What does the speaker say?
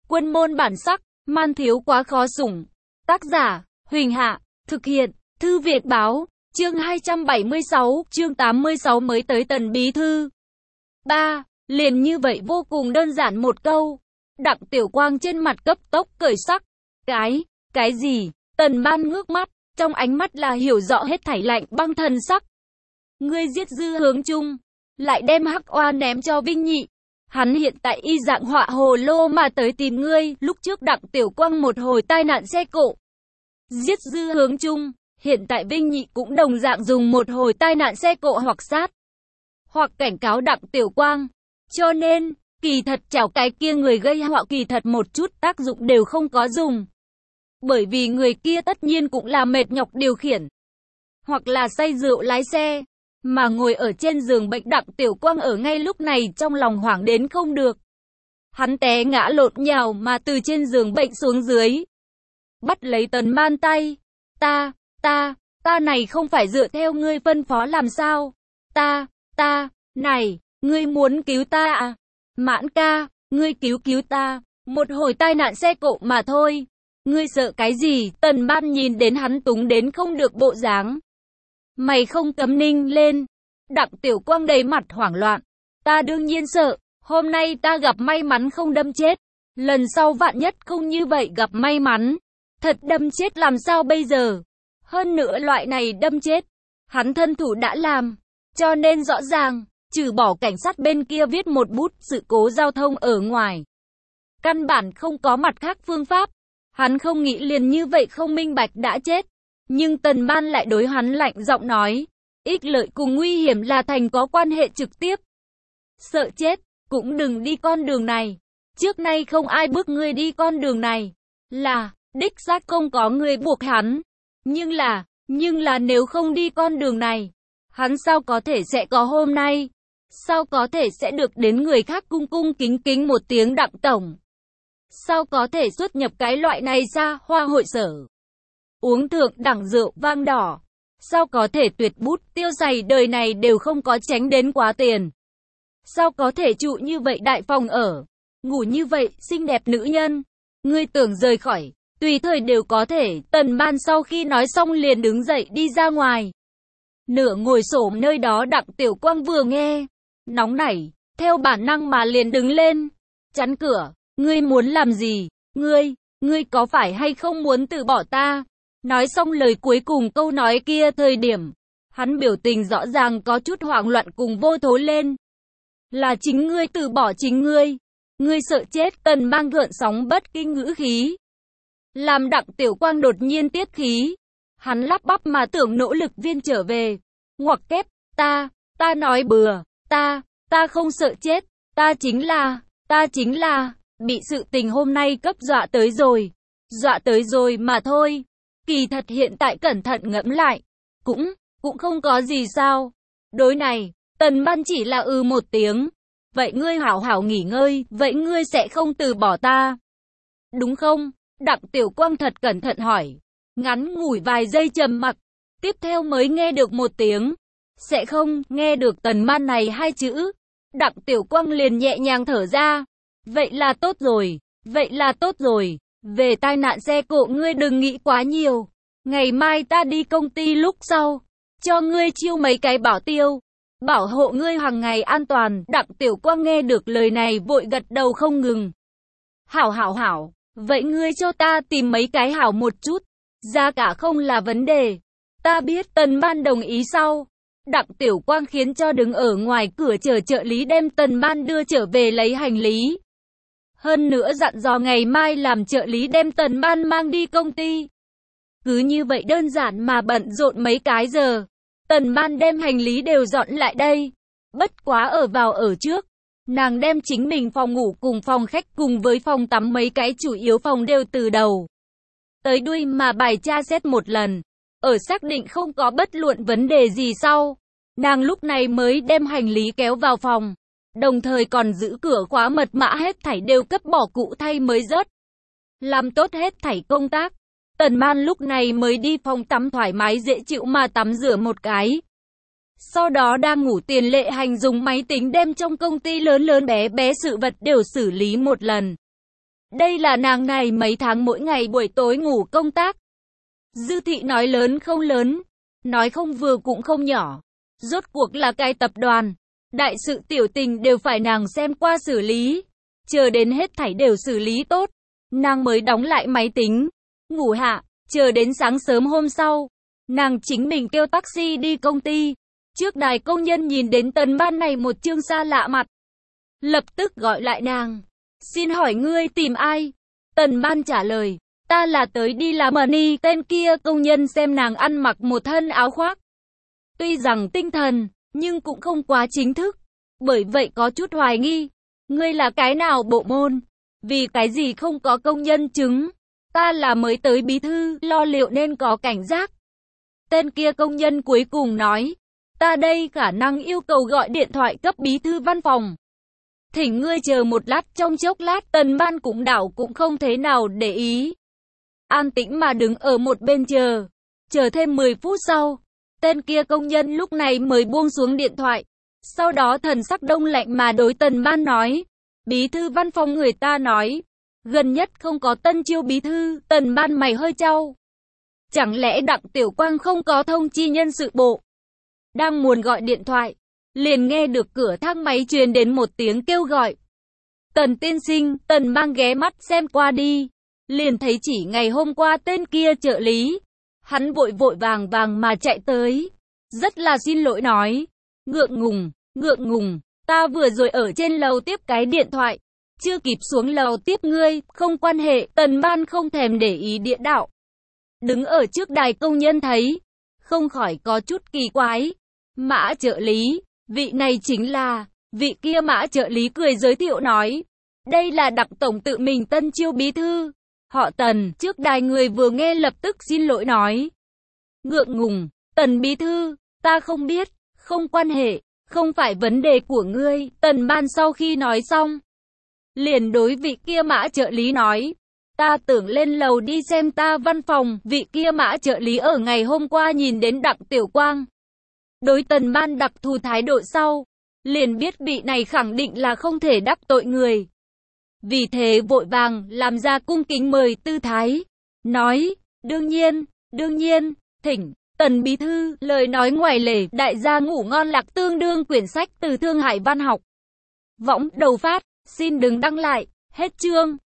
Quân môn bản sắc, man thiếu quá khó sủng. Tác giả, Huỳnh Hạ, thực hiện, Thư Việt Báo, chương 276, chương 86 mới tới Tần bí thư. 3. Liền như vậy vô cùng đơn giản một câu. Đặng Tiểu Quang trên mặt cấp tốc cởi sắc. Cái gì? Tần Ban ngước mắt, trong ánh mắt là hiểu rõ hết thảy lạnh băng thần sắc. Ngươi giết Dư Hướng Trung, lại đem Hắc Oa ném cho Vinh Nhị. Hắn hiện tại y dạng họa hồ lô mà tới tìm ngươi, lúc trước Đặng Tiểu Quang một hồi tai nạn xe cộ. Giết Dư Hướng Trung, hiện tại Vinh Nhị cũng đồng dạng dùng một hồi tai nạn xe cộ hoặc sát, hoặc cảnh cáo Đặng Tiểu Quang. Cho nên, kỳ thật chảo cái kia người gây họa kỳ thật một chút tác dụng đều không có dùng. Bởi vì người kia tất nhiên cũng là mệt nhọc điều khiển, hoặc là say rượu lái xe, mà ngồi ở trên giường bệnh Đặng Tiểu Quang ở ngay lúc này trong lòng hoảng đến không được. Hắn té ngã lộn nhào mà từ trên giường bệnh xuống dưới, bắt lấy Tần Ban tay. Ta này không phải dựa theo ngươi phân phó làm sao? Này, ngươi muốn cứu ta à? Mãn ca, ngươi cứu ta, một hồi tai nạn xe cộ mà thôi. Ngươi sợ cái gì? Tần Ban nhìn đến hắn túng đến không được bộ dáng, mày không cấm ninh lên. Đặng Tiểu Quang đầy mặt hoảng loạn. Ta đương nhiên sợ, hôm nay ta gặp may mắn không đâm chết. Lần sau vạn nhất không như vậy gặp may mắn, thật đâm chết làm sao bây giờ? Hơn nữa loại này đâm chết, hắn thân thủ đã làm, cho nên rõ ràng, trừ bỏ cảnh sát bên kia viết một bút sự cố giao thông ở ngoài, căn bản không có mặt khác phương pháp. Hắn không nghĩ liền như vậy không minh bạch đã chết. Nhưng Tần Ban lại đối hắn lạnh giọng nói, ích lợi cùng nguy hiểm là thành có quan hệ trực tiếp. Sợ chết, cũng đừng đi con đường này. Trước nay không ai bức ngươi đi con đường này. Là, đích xác không có người buộc hắn. Nhưng là nếu không đi con đường này, hắn sao có thể sẽ có hôm nay? Sao có thể sẽ được đến người khác cung cung kính kính một tiếng Đặng tổng? Sao có thể xuất nhập cái loại này xa hoa hội sở? Uống thượng đẳng rượu vang đỏ, sao có thể tuyệt bút tiêu xài đời này đều không có tránh đến quá tiền? Sao có thể trụ như vậy đại phòng ở, ngủ như vậy xinh đẹp nữ nhân? Ngươi tưởng rời khỏi, tùy thời đều có thể. Tần Ban sau khi nói xong liền đứng dậy đi ra ngoài. Nửa ngồi xổm nơi đó Đặng Tiểu Quang vừa nghe, nóng nảy, theo bản năng mà liền đứng lên, chắn cửa. Ngươi muốn làm gì? Ngươi có phải hay không muốn từ bỏ ta? Nói xong lời cuối cùng câu nói kia thời điểm, hắn biểu tình rõ ràng có chút hoảng loạn cùng vô thố lên. Là chính ngươi từ bỏ chính ngươi. Ngươi sợ chết. Tần mang gợn sóng bất kinh ngữ khí, làm Đặng Tiểu Quang đột nhiên tiết khí. Hắn lắp bắp mà tưởng nỗ lực viên trở về. Ngoặc kép, ta nói bừa, ta không sợ chết, ta chính là bị sự tình hôm nay cấp dọa tới rồi mà thôi. Kỳ thật hiện tại cẩn thận ngẫm lại, cũng không có gì sao. Đối này, Tần Ban chỉ là một tiếng. Vậy ngươi hảo hảo nghỉ ngơi, vậy ngươi sẽ không từ bỏ ta, đúng không? Đặng Tiểu Quang thật cẩn thận hỏi. Ngắn ngủi vài giây trầm mặc, tiếp theo mới nghe được một tiếng. Sẽ không. Nghe được Tần Ban này hai chữ, Đặng Tiểu Quang liền nhẹ nhàng thở ra. Vậy là tốt rồi. Về tai nạn xe cộ ngươi đừng nghĩ quá nhiều. Ngày mai ta đi công ty lúc sau, cho ngươi chiêu mấy cái bảo tiêu, bảo hộ ngươi hàng ngày an toàn. Đặng Tiểu Quang nghe được lời này vội gật đầu không ngừng. Hảo. Vậy ngươi cho ta tìm mấy cái hảo một chút. Giá cả không là vấn đề. Ta biết. Tần Ban đồng ý sau. Đặng Tiểu Quang khiến cho đứng ở ngoài cửa chờ trợ lý đem Tần Ban đưa trở về lấy hành lý. Hơn nữa dặn dò ngày mai làm trợ lý đem Tần Ban mang đi công ty. Cứ như vậy đơn giản mà bận rộn mấy cái giờ, Tần Ban đem hành lý đều dọn lại đây. Bất quá ở trước, nàng đem chính mình phòng ngủ cùng phòng khách cùng với phòng tắm mấy cái chủ yếu phòng đều từ đầu tới đuôi mà bài tra xét một lần. Ở xác định không có bất luận vấn đề gì sau, nàng lúc này mới đem hành lý kéo vào phòng. Đồng thời còn giữ cửa khóa mật mã hết thảy đều cấp bỏ cũ thay mới rớt. Làm tốt hết thảy công tác, Tần Ban lúc này mới đi phòng tắm thoải mái dễ chịu mà tắm rửa một cái. Sau đó đang ngủ tiền lệ hành dùng máy tính đem trong công ty lớn lớn bé bé sự vật đều xử lý một lần. Đây là nàng này mấy tháng mỗi ngày buổi tối ngủ công tác. Dư Thị nói lớn không lớn, nói không vừa cũng không nhỏ. Rốt cuộc là cái tập đoàn, đại sự tiểu tình đều phải nàng xem qua xử lý. Chờ đến hết thảy đều xử lý tốt, nàng mới đóng lại máy tính, ngủ hạ, chờ đến sáng sớm hôm sau, nàng chính mình kêu taxi đi công ty. Trước đài công nhân nhìn đến Tần Ban này một trương xa lạ mặt, lập tức gọi lại nàng. Xin hỏi ngươi tìm ai? Tần Ban trả lời, ta là tới đi làm money. Tên kia công nhân xem nàng ăn mặc một thân áo khoác, tuy rằng tinh thần, nhưng cũng không quá chính thức, bởi vậy có chút hoài nghi. Ngươi là cái nào bộ môn? Vì cái gì không có công nhân chứng? Ta là mới tới bí thư, lo liệu nên có cảnh giác. Tên kia công nhân cuối cùng nói, ta đây khả năng yêu cầu gọi điện thoại cấp bí thư văn phòng. Thỉnh ngươi chờ một lát. Trong chốc lát Tần Ban cũng đảo cũng không thế nào để ý, an tĩnh mà đứng ở một bên chờ. Chờ thêm 10 phút sau, tên kia công nhân lúc này mới buông xuống điện thoại. Sau đó thần sắc đông lạnh mà đối Tần Ban nói, bí thư văn phòng người ta nói, gần nhất không có tân chiêu bí thư. Tần Ban mày hơi chau. Chẳng lẽ Đặng Tiểu Quang không có thông chi nhân sự bộ? Đang muốn gọi điện thoại, liền nghe được cửa thang máy truyền đến một tiếng kêu gọi. Tần tiên sinh. Tần Ban ghé mắt xem qua đi, liền thấy chỉ ngày hôm qua tên kia trợ lý. Hắn vội vàng mà chạy tới, rất là xin lỗi nói, ngượng ngùng, ta vừa rồi ở trên lầu tiếp cái điện thoại, chưa kịp xuống lầu tiếp ngươi. Không quan hệ. Tần Ban không thèm để ý địa đạo. Đứng ở trước đài công nhân thấy, không khỏi có chút kỳ quái. Mã trợ lý, vị này chính là, vị kia. Mã trợ lý cười giới thiệu nói, đây là Đặng tổng tự mình tân chiêu bí thư, họ Tần. Trước đài người vừa nghe lập tức xin lỗi nói, ngượng ngùng, Tần bí thư, ta không biết, không quan hệ, không phải vấn đề của ngươi. Tần Ban sau khi nói xong, liền đối vị kia Mã trợ lý nói, ta tưởng lên lầu đi xem ta văn phòng. Vị kia Mã trợ lý ở ngày hôm qua nhìn đến Đặng Tiểu Quang, đối Tần Ban đặc thù thái độ sau, liền biết vị này khẳng định là không thể đắc tội người. Vì thế vội vàng làm ra cung kính mời tư thái, nói, đương nhiên, thỉnh. Tần bí thư. Lời nói ngoài lề, đại gia ngủ ngon lạc. Tương đương quyển sách từ Thương Hải Văn học. Võng đầu phát, xin đừng đăng lại. Hết chương.